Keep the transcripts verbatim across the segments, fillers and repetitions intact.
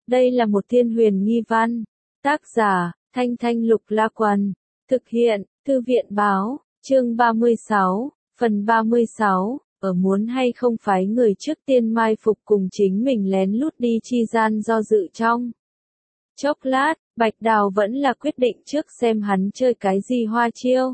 Đây là một thiên huyền nghi văn. Tác giả, Thanh Thanh Lục La Quần. Thực hiện, Thư viện Báo, chương ba mươi sáu, phần ba mươi sáu, ở muốn hay không phái người trước tiên mai phục cùng chính mình lén lút đi chi gian do dự trong. Chốc lát, Bạch Đào vẫn là quyết định trước xem hắn chơi cái gì hoa chiêu.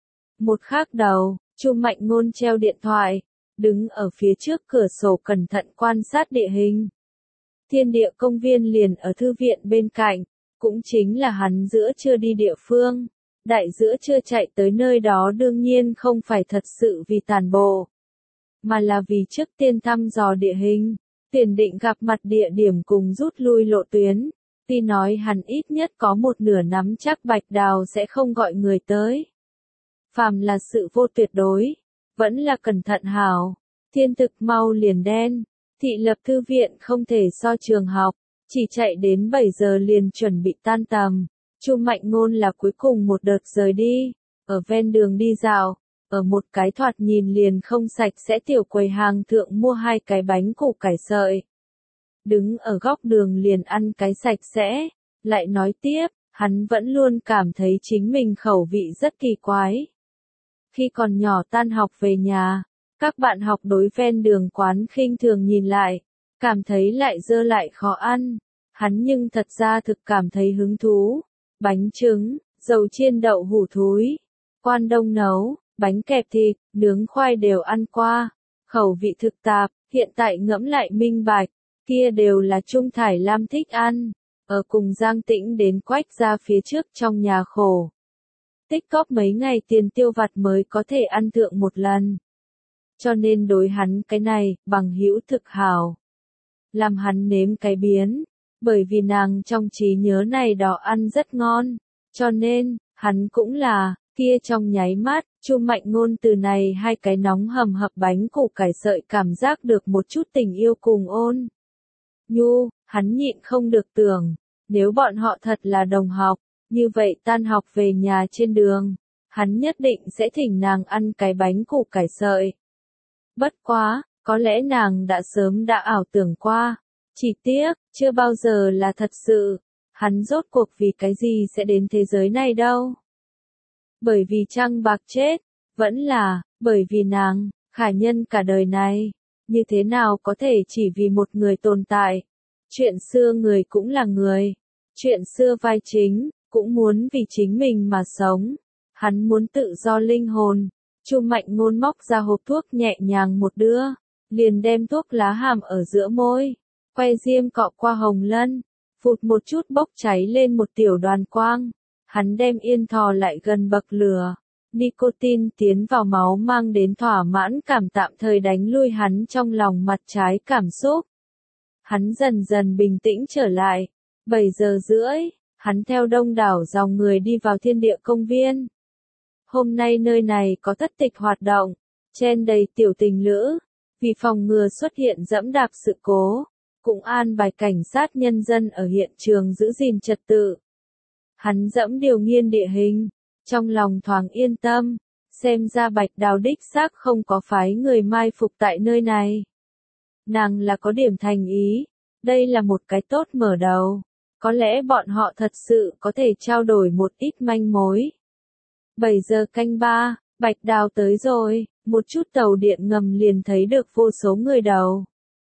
Một khác đầu, Chu Mạnh Ngôn treo điện thoại, đứng ở phía trước cửa sổ cẩn thận quan sát địa hình. Thiên địa công viên liền ở thư viện bên cạnh, cũng chính là hắn giữa trưa đi địa phương. Đại giữa trưa chạy tới nơi đó đương nhiên không phải thật sự vì tản bộ, mà là vì trước tiên thăm dò địa hình, tiền định gặp mặt địa điểm cùng rút lui lộ tuyến. Tuy nói hắn ít nhất có một nửa nắm chắc Bạch Đào sẽ không gọi người tới. Phàm là sự vô tuyệt đối, vẫn là cẩn thận hảo. Thiên thực mau liền đen, thị lập thư viện không thể so trường học, chỉ chạy đến bảy giờ liền chuẩn bị tan tầm. Chu Mạnh Ngôn là cuối cùng một đợt rời đi, ở ven đường đi dạo, ở một cái thoạt nhìn liền không sạch sẽ tiểu quầy hàng thượng mua hai cái bánh củ cải sợi. Đứng ở góc đường liền ăn cái sạch sẽ, lại nói tiếp, hắn vẫn luôn cảm thấy chính mình khẩu vị rất kỳ quái. Khi còn nhỏ tan học về nhà, các bạn học đối ven đường quán khinh thường nhìn lại, cảm thấy lại dơ lại khó ăn, hắn nhưng thật ra thực cảm thấy hứng thú. Bánh trứng, dầu chiên đậu hủ thúi, quan đông nấu, bánh kẹp thịt, nướng khoai đều ăn qua, khẩu vị thực tạp, hiện tại ngẫm lại minh bạch, kia đều là Trung Thải Lam thích ăn, ở cùng Giang Tĩnh đến Quách ra phía trước trong nhà khổ. Tích cóp mấy ngày tiền tiêu vặt mới có thể ăn thượng một lần. Cho nên đối hắn cái này, bằng hữu thực hảo. Làm hắn nếm cái biến. Bởi vì nàng trong trí nhớ này đó ăn rất ngon, cho nên, hắn cũng là, kia trong nháy mắt, Chu Mạnh Ngôn từ này hai cái nóng hầm hập bánh củ cải sợi cảm giác được một chút tình yêu cùng ôn. Nhu, hắn nhịn không được tưởng, nếu bọn họ thật là đồng học, như vậy tan học về nhà trên đường, hắn nhất định sẽ thỉnh nàng ăn cái bánh củ cải sợi. Bất quá, có lẽ nàng đã sớm đã ảo tưởng qua. Chỉ tiếc, chưa bao giờ là thật sự, hắn rốt cuộc vì cái gì sẽ đến thế giới này đâu. Bởi vì trăng bạc chết, vẫn là, bởi vì nàng, khả nhân cả đời này, như thế nào có thể chỉ vì một người tồn tại. Chuyện xưa người cũng là người, chuyện xưa vai chính, cũng muốn vì chính mình mà sống. Hắn muốn tự do linh hồn. Chu Mạnh Ngôn móc ra hộp thuốc nhẹ nhàng một đưa, liền đem thuốc lá hàm ở giữa môi. Quay diêm cọ qua hồng lân, phụt một chút bốc cháy lên một tiểu đoàn quang. Hắn đem yên thò lại gần bậc lửa. Nicotine tiến vào máu mang đến thỏa mãn cảm tạm thời đánh lui hắn trong lòng mặt trái cảm xúc. Hắn dần dần bình tĩnh trở lại. bảy giờ rưỡi, hắn theo đông đảo dòng người đi vào thiên địa công viên. Hôm nay nơi này có thất tịch hoạt động, chen đầy tiểu tình lữ. Vì phòng ngừa xuất hiện dẫm đạp sự cố, cũng an bài cảnh sát nhân dân ở hiện trường giữ gìn trật tự. Hắn dẫm điều nghiên địa hình, trong lòng thoáng yên tâm, xem ra Bạch Đào đích xác không có phái người mai phục tại nơi này. Nàng là có điểm thành ý, đây là một cái tốt mở đầu, có lẽ bọn họ thật sự có thể trao đổi một ít manh mối. bảy giờ canh ba, Bạch Đào tới rồi, một chút tàu điện ngầm liền thấy được vô số người đầu.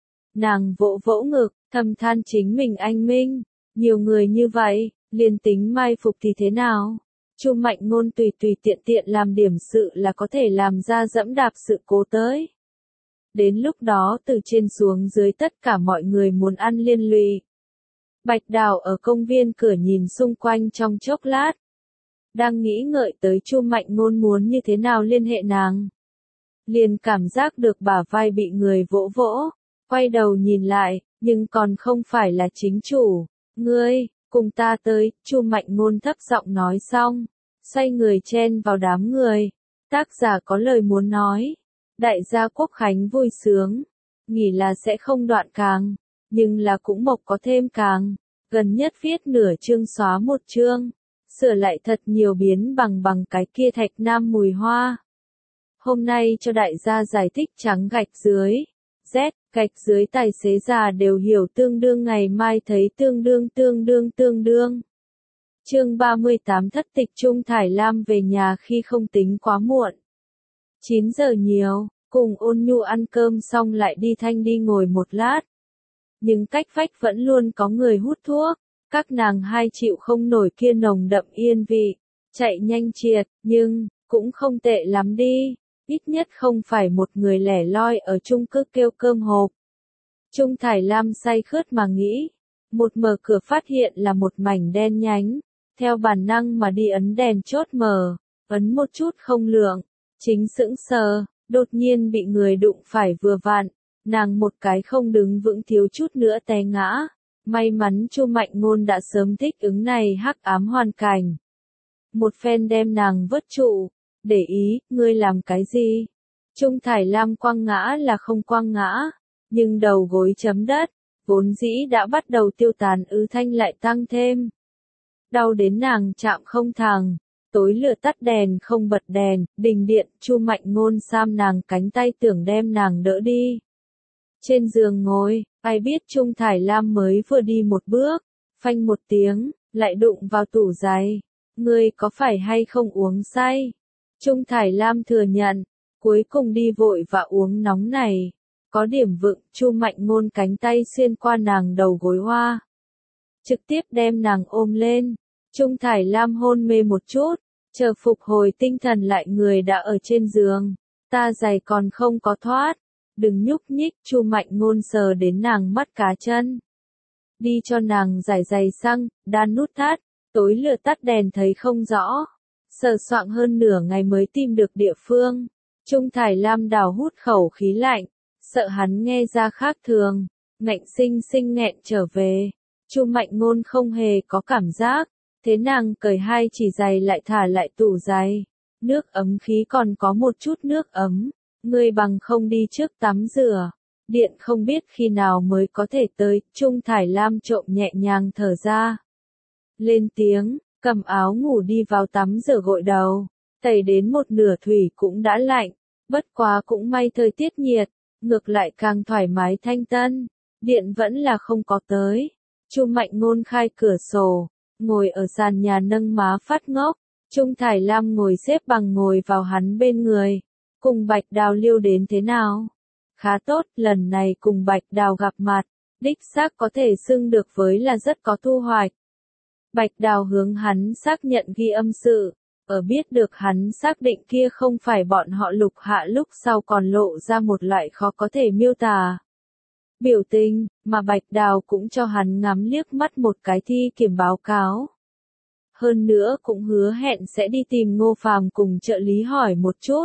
Nàng vỗ vỗ ngực, thầm than chính mình anh minh, nhiều người như vậy, liền tính mai phục thì thế nào? Chu Mạnh Ngôn tùy tùy tiện tiện làm điểm sự là có thể làm ra dẫm đạp sự cố tới. Đến lúc đó từ trên xuống dưới tất cả mọi người muốn ăn liên lụy. Bạch Đào ở công viên cửa nhìn xung quanh trong chốc lát. Đang nghĩ ngợi tới Chu Mạnh Ngôn muốn như thế nào liên hệ nàng. Liền cảm giác được bả vai bị người vỗ vỗ. Quay đầu nhìn lại, nhưng còn không phải là chính chủ. Ngươi, cùng ta tới, Chu Mạnh Ngôn thấp giọng nói xong. Xoay người chen vào đám người. Tác giả có lời muốn nói. Đại gia Quốc Khánh vui sướng. Nghĩ là sẽ không đoạn càng. Nhưng là cũng mộc có thêm càng. Gần nhất viết nửa chương xóa một chương. Sửa lại thật nhiều biến bằng bằng cái kia thạch nam mùi hoa. Hôm nay cho đại gia giải thích trắng gạch dưới. Z, Gạch dưới tài xế già đều hiểu tương đương ngày mai thấy tương đương tương đương tương đương. Chương ba mươi tám thất tịch Trung Thải Lam về nhà khi không tính quá muộn. chín giờ nhiều, cùng Ôn Nhu ăn cơm xong lại đi Thanh đi ngồi một lát. Nhưng cách vách vẫn luôn có người hút thuốc, các nàng hai chịu không nổi kia nồng đậm yên vị, chạy nhanh triệt, nhưng, cũng không tệ lắm đi, ít nhất không phải một người lẻ loi ở chung cư kêu cơm hộp. Trung Thải Lam say khướt mà nghĩ, một mở cửa phát hiện là một mảnh đen nhánh, theo bản năng mà đi ấn đèn chốt mở, ấn một chút không lượng, chính sững sờ, đột nhiên bị người đụng phải vừa vặn, nàng một cái không đứng vững thiếu chút nữa té ngã. May mắn Chu Mạnh Ngôn đã sớm thích ứng này hắc ám hoàn cảnh. Một phen đem nàng vớt trụ, để ý, ngươi làm cái gì? Trung Thải Lam quăng ngã là không quăng ngã, nhưng đầu gối chấm đất, vốn dĩ đã bắt đầu tiêu tán ứ thanh lại tăng thêm. Đau đến nàng chạm không thẳng, tối lửa tắt đèn không bật đèn, đình điện, Chu Mạnh Ngôn sam nàng cánh tay tưởng đem nàng đỡ đi. Trên giường ngồi, ai biết Trung Thải Lam mới vừa đi một bước, phanh một tiếng, lại đụng vào tủ giày. Ngươi có phải hay không uống say? Trung Thải Lam thừa nhận, cuối cùng đi vội và uống nóng này. Có điểm vựng, Chu Mạnh Ngôn cánh tay xuyên qua nàng đầu gối hoa. Trực tiếp đem nàng ôm lên. Trung Thải Lam hôn mê một chút, chờ phục hồi tinh thần lại người đã ở trên giường. Ta giày còn không có thoát. Đừng nhúc nhích, Chu Mạnh Ngôn sờ đến nàng mắt cá chân. Đi cho nàng giải giày xăng, đan nút thắt, tối lửa tắt đèn thấy không rõ. Sờ soạng hơn nửa ngày mới tìm được địa phương. Trung Thải Lam đào hút khẩu khí lạnh, sợ hắn nghe ra khác thường, ngạnh sinh sinh nghẹn trở về. Chu Mạnh Ngôn không hề có cảm giác, thế nàng cởi hai chỉ giày lại thả lại tủ giày. Nước ấm khí còn có một chút nước ấm. Ngươi bằng không đi trước tắm rửa, điện không biết khi nào mới có thể tới, Trung Thải Lam trộm nhẹ nhàng thở ra. Lên tiếng, cầm áo ngủ đi vào tắm rửa gội đầu, tẩy đến một nửa thủy cũng đã lạnh, bất quá cũng may thời tiết nhiệt, ngược lại càng thoải mái thanh tân, điện vẫn là không có tới. Chu Mạnh Ngôn khai cửa sổ, ngồi ở sàn nhà nâng má phát ngốc, Trung Thải Lam ngồi xếp bằng ngồi vào hắn bên người. Cùng Bạch Đào liêu đến thế nào? Khá tốt, lần này cùng Bạch Đào gặp mặt, đích xác có thể xưng được với là rất có thu hoạch. Bạch Đào hướng hắn xác nhận ghi âm sự, ở biết được hắn xác định kia không phải bọn họ Lục Hạ lúc sau còn lộ ra một loại khó có thể miêu tả biểu tình, mà Bạch Đào cũng cho hắn ngắm liếc mắt một cái thi kiểm báo cáo. Hơn nữa cũng hứa hẹn sẽ đi tìm Ngô Phàm cùng trợ lý hỏi một chút.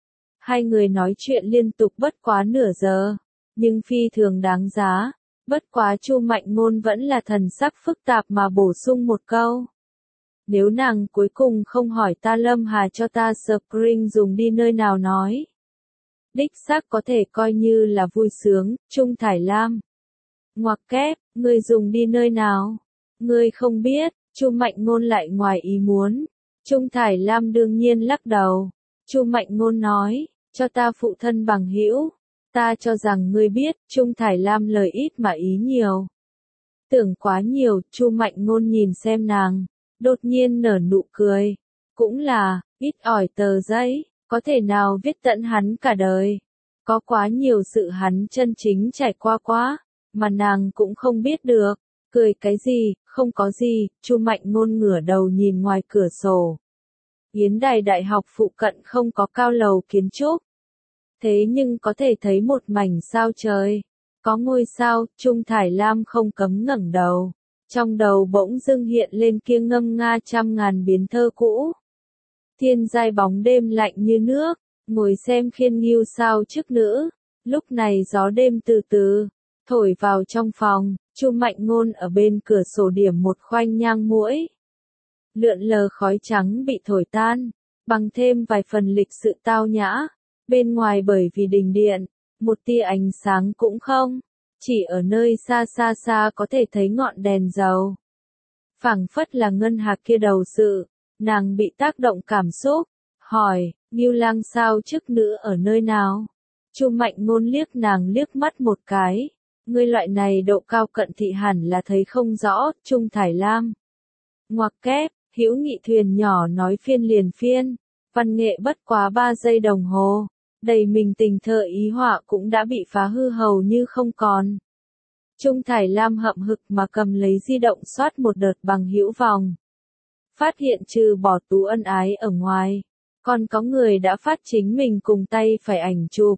Hai người nói chuyện liên tục bất quá nửa giờ, nhưng phi thường đáng giá, bất quá Chu Mạnh Ngôn vẫn là thần sắc phức tạp mà bổ sung một câu. Nếu nàng cuối cùng không hỏi ta Lâm Hà cho ta Spring dùng đi nơi nào nói. Đích xác có thể coi như là vui sướng, Trung Thải Lam. Ngoặc kép, ngươi dùng đi nơi nào? Ngươi không biết, Chu Mạnh Ngôn lại ngoài ý muốn. Trung Thải Lam đương nhiên lắc đầu. Chu Mạnh Ngôn nói, cho ta phụ thân bằng hữu, ta cho rằng ngươi biết, Trung Thải Lam lời ít mà ý nhiều. Tưởng quá nhiều, Chu Mạnh Ngôn nhìn xem nàng, đột nhiên nở nụ cười, cũng là, ít ỏi tờ giấy, có thể nào viết tận hắn cả đời. Có quá nhiều sự hắn chân chính trải qua quá, mà nàng cũng không biết được, cười cái gì, không có gì, Chu Mạnh Ngôn ngửa đầu nhìn ngoài cửa sổ. Yến Đài Đại học phụ cận không có cao lầu kiến trúc. Thế nhưng có thể thấy một mảnh sao trời. Có ngôi sao, Trung Thải Lam không cấm ngẩng đầu. Trong đầu bỗng dưng hiện lên kia ngâm nga trăm ngàn biến thơ cũ. Thiên giai bóng đêm lạnh như nước, ngồi xem khiên nghiêu sao trước nữ. Lúc này gió đêm từ từ, thổi vào trong phòng, Chu Mạnh Ngôn ở bên cửa sổ điểm một khoanh nhang muỗi. Lượn lờ khói trắng bị thổi tan, bằng thêm vài phần lịch sự tao nhã, bên ngoài bởi vì đình điện, một tia ánh sáng cũng không, chỉ ở nơi xa xa xa có thể thấy ngọn đèn dầu. Phảng phất là Ngân Hạc kia đầu sự, nàng bị tác động cảm xúc, hỏi, Ngưu Lang sao chức nữ ở nơi nào? Chu Mạnh Ngôn liếc nàng liếc mắt một cái. Ngươi loại này độ cao cận thị hẳn là thấy không rõ, Trung Thải Lam. Ngoặc kép, hữu nghị thuyền nhỏ nói phiên liền phiên. Văn nghệ bất quá ba giây đồng hồ. Đầy mình tình thơ ý họa cũng đã bị phá hư hầu như không còn. Trung Thải Lam hậm hực mà cầm lấy di động soát một đợt bằng hữu vòng. Phát hiện trừ bỏ Tú ân ái ở ngoài, còn có người đã phát chính mình cùng tay phải ảnh chụp.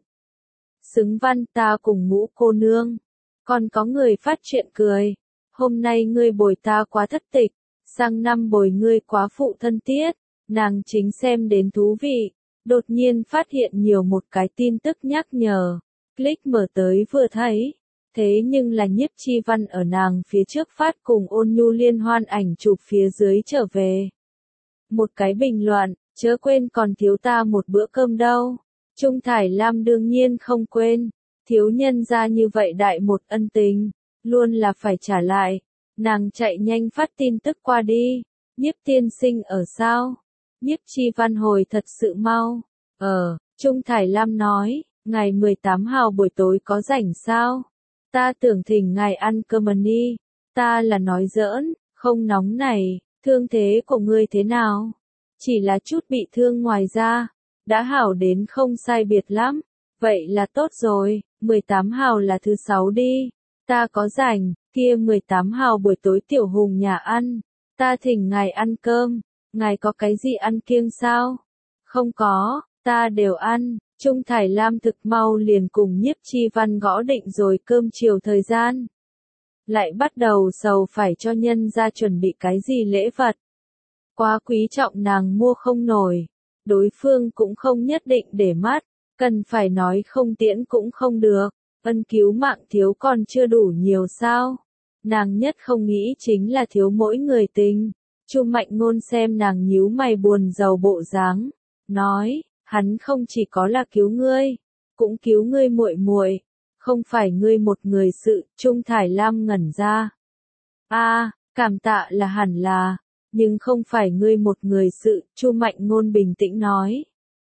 Xứng văn ta cùng Ngũ cô nương. Còn có người phát chuyện cười. Hôm nay ngươi bồi ta quá thất tịch, sang năm bồi ngươi quá phụ thân tiết. Nàng chính xem đến thú vị, đột nhiên phát hiện nhiều một cái tin tức nhắc nhở. Click mở tới vừa thấy. Thế nhưng là Nhiếp Chi Văn ở nàng phía trước phát cùng Ôn Nhu liên hoan ảnh chụp phía dưới trở về. Một cái bình luận, chớ quên còn thiếu ta một bữa cơm đâu. Trung Thải Lam đương nhiên không quên, thiếu nhân ra như vậy đại một ân tình, luôn là phải trả lại. Nàng chạy nhanh phát tin tức qua đi. Nhiếp tiên sinh ở sao? Nhiếp Chi Văn hồi thật sự mau. Ờ, Trung Thải Lam nói, ngày mười tám hào buổi tối có rảnh sao? Ta tưởng thỉnh ngài ăn cơm đi. Ta là nói giỡn, không nóng này. Thương thế của ngươi thế nào? Chỉ là chút bị thương ngoài ra. Đã hảo đến không sai biệt lắm. Vậy là tốt rồi, mười tám hào là thứ sáu đi. Ta có rảnh, kia mười tám hào buổi tối Tiểu Hùng nhà ăn. Ta thỉnh ngài ăn cơm. Ngài có cái gì ăn kiêng sao? Không có, ta đều ăn. Trung Thải Lam thực mau liền cùng Nhiếp Chi Văn gõ định rồi cơm chiều thời gian. Lại bắt đầu sầu phải cho nhân ra chuẩn bị cái gì lễ vật. Quá quý trọng nàng mua không nổi. Đối phương cũng không nhất định để mắt. Cần phải nói không tiễn cũng không được. Ân cứu mạng thiếu còn chưa đủ nhiều sao. Nàng nhất không nghĩ chính là thiếu mỗi người tình. Chu Mạnh Ngôn xem nàng nhíu mày buồn rầu bộ dáng, nói, hắn không chỉ có là cứu ngươi, cũng cứu ngươi muội muội, không phải ngươi một người sự. Trung Thải Lam ngẩn ra. A, à, cảm tạ là hẳn là, nhưng không phải ngươi một người sự. Chu Mạnh Ngôn bình tĩnh nói,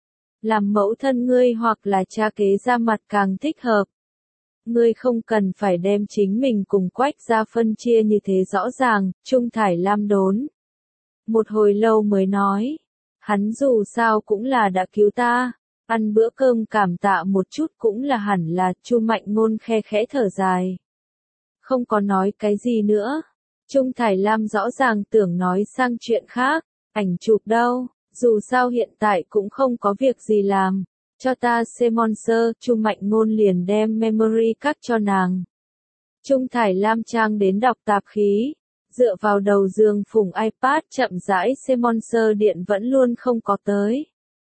làm mẫu thân ngươi hoặc là cha kế ra mặt càng thích hợp. Ngươi không cần phải đem chính mình cùng Quách gia phân chia như thế rõ ràng. Trung Thải Lam đốn một hồi lâu mới nói, hắn dù sao cũng là đã cứu ta, ăn bữa cơm cảm tạ một chút cũng là hẳn là. Chu Mạnh Ngôn khe khẽ thở dài, không có nói cái gì nữa. Trung Thải Lam rõ ràng tưởng nói sang chuyện khác. Ảnh chụp đâu, dù sao hiện tại cũng không có việc gì làm, cho ta xem sponsor. Chu Mạnh Ngôn liền đem memory card cho nàng. Trung Thải Lam trang đến đọc tạp khí, dựa vào đầu giường phủng iPad chậm rãi xem sponsor. Điện vẫn luôn không có tới.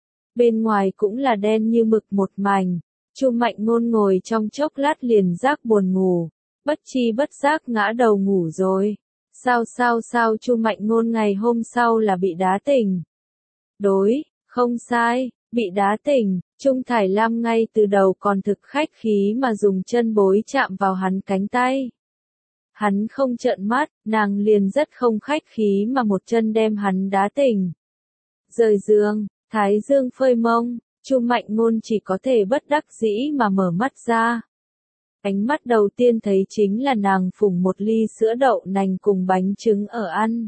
Bên ngoài cũng là đen như mực một mảnh. Chu Mạnh Ngôn ngồi trong chốc lát liền giác buồn ngủ, bất chi bất giác ngã đầu ngủ rồi. Sao sao sao Chu Mạnh Ngôn ngày hôm sau là bị đá tỉnh. Đối, không sai, bị đá tỉnh. Trung Thải Lam ngay từ đầu còn thực khách khí mà dùng chân bối chạm vào hắn cánh tay. Hắn không trợn mắt, nàng liền rất không khách khí mà một chân đem hắn đá tỉnh. Rời giường, thái dương phơi mông, Chu Mạnh Ngôn chỉ có thể bất đắc dĩ mà mở mắt ra. Ánh mắt đầu tiên thấy chính là nàng phủng một ly sữa đậu nành cùng bánh trứng ở ăn.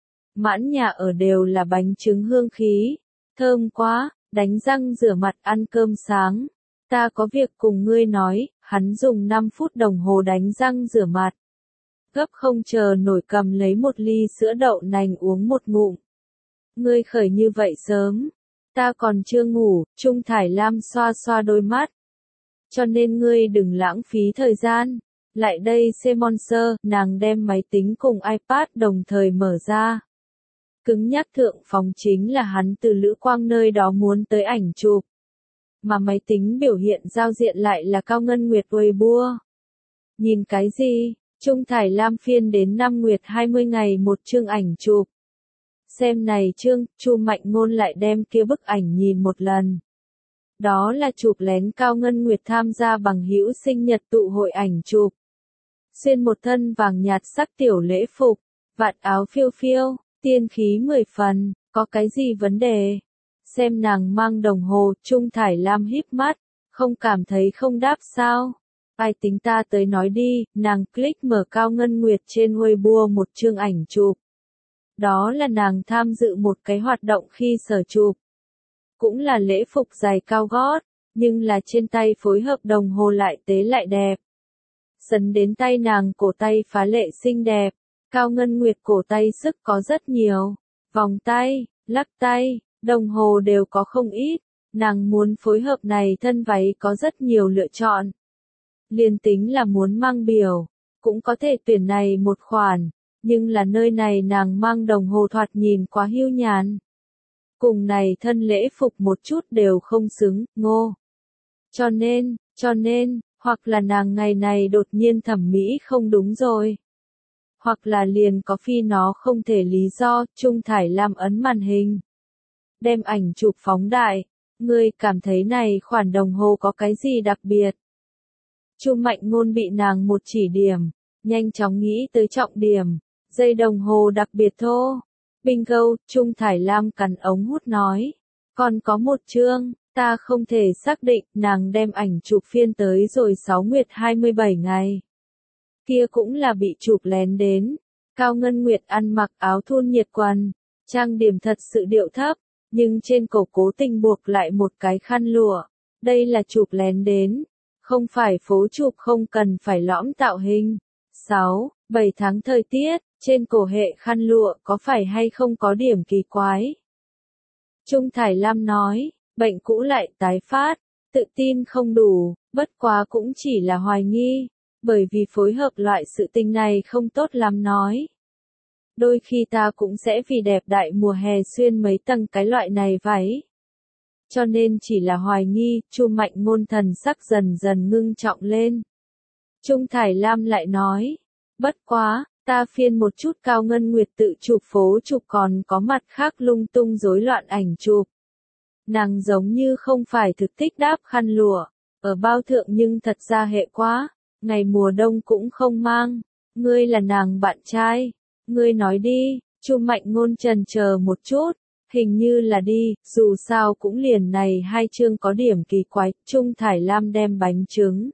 Mãn nhà ở đều là bánh trứng hương khí, thơm quá. Đánh răng rửa mặt ăn cơm sáng. Ta có việc cùng ngươi nói. Hắn dùng năm phút đồng hồ đánh răng rửa mặt. Gấp không chờ nổi cầm lấy một ly sữa đậu nành uống một ngụm. Ngươi khởi như vậy sớm. Ta còn chưa ngủ. Trung Thải Lam xoa xoa đôi mắt. Cho nên ngươi đừng lãng phí thời gian. Lại đây xem sponsor. Nàng đem máy tính cùng iPad đồng thời mở ra. Cứng nhắc thượng phóng chính là hắn từ Lữ Quang nơi đó muốn tới ảnh chụp. Mà máy tính biểu hiện giao diện lại là Cao Ngân Nguyệt Weibo. Nhìn cái gì? Trung Thải Lam phiên đến năm Nguyệt hai mươi ngày một chương ảnh chụp. Xem này chương, Chu Mạnh Ngôn lại đem kia bức ảnh nhìn một lần. Đó là chụp lén Cao Ngân Nguyệt tham gia bằng hữu sinh nhật tụ hội ảnh chụp. Xuyên một thân vàng nhạt sắc tiểu lễ phục, vạt áo phiêu phiêu. Tiên khí mười phần, có cái gì vấn đề? Xem nàng mang đồng hồ. Trung Thải Lam híp mắt, Không cảm thấy không đáp sao? Ai tính ta tới nói đi, nàng click mở Cao Ngân Nguyệt trên Weibo một chương ảnh chụp. Đó là nàng tham dự một cái hoạt động khi sở chụp. Cũng là lễ phục dài cao gót, nhưng là trên tay phối hợp đồng hồ lại tế lại đẹp. Sấn đến tay nàng cổ tay phá lệ xinh đẹp, Cao Ngân Nguyệt cổ tay sức có rất nhiều, vòng tay, lắc tay, đồng hồ đều có không ít, nàng muốn phối hợp này thân váy có rất nhiều lựa chọn. Liên tính là muốn mang biểu, cũng có thể tuyển này một khoản, nhưng là nơi này nàng mang đồng hồ thoạt nhìn quá hiu nhàn. Cùng này thân lễ phục một chút đều không xứng, ngô. Cho nên, cho nên, hoặc là nàng ngày này đột nhiên thẩm mỹ không đúng rồi. Hoặc là liền có phi nó không thể lý do, Trung Thải Lam ấn màn hình. Đem ảnh chụp phóng đại, ngươi cảm thấy này khoản đồng hồ có cái gì đặc biệt. Chu Mạnh Ngôn bị nàng một chỉ điểm, nhanh chóng nghĩ tới trọng điểm, dây đồng hồ đặc biệt thô. Bingo, Trung Thải Lam cắn ống hút nói, còn có một chương, ta không thể xác định, nàng đem ảnh chụp phiên tới rồi sáu nguyệt hai mươi bảy ngày. Kia cũng là bị chụp lén đến, Cao Ngân Nguyệt ăn mặc áo thun nhiệt quần, trang điểm thật sự điệu thấp, nhưng trên cổ cố tình buộc lại một cái khăn lụa, đây là chụp lén đến, không phải phố chụp không cần phải lõm tạo hình. sáu, bảy tháng thời tiết, trên cổ hệ khăn lụa có phải hay không có điểm kỳ quái? Trung Thải Lam nói, bệnh cũ lại tái phát, tự tin không đủ, bất quá cũng chỉ là hoài nghi, bởi vì phối hợp loại sự tình này không tốt lắm nói. Đôi khi ta cũng sẽ vì đẹp đại mùa hè xuyên mấy tầng cái loại này váy. Cho nên chỉ là hoài nghi, Chu Mạnh Ngôn thần sắc dần dần ngưng trọng lên. Trung Thải Lam lại nói, bất quá, ta phiên một chút Cao Ngân Nguyệt tự chụp phố chụp còn có mặt khác lung tung rối loạn ảnh chụp. Nàng giống như không phải thực thích đáp khăn lụa, ở bao thượng nhưng thật ra hệ quá, ngày mùa đông cũng không mang, ngươi là nàng bạn trai, ngươi nói đi, Chu Mạnh Ngôn chần chờ một chút, hình như là đi, dù sao cũng liền này hai chương có điểm kỳ quái, Trung Thải Lam đem bánh trứng.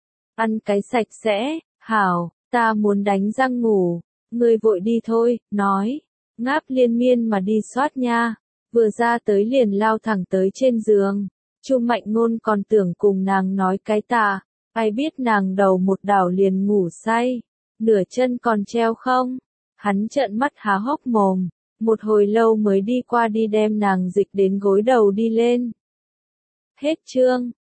Ăn cái sạch sẽ, hảo, ta muốn đánh răng ngủ, ngươi vội đi thôi, nói, ngáp liên miên mà đi soát nha, vừa ra tới liền lao thẳng tới trên giường, Chu Mạnh Ngôn còn tưởng cùng nàng nói cái tà, ai biết nàng đầu một đảo liền ngủ say, nửa chân còn treo không, hắn trợn mắt há hốc mồm, một hồi lâu mới đi qua đi đem nàng dịch đến gối đầu đi lên. Hết chương.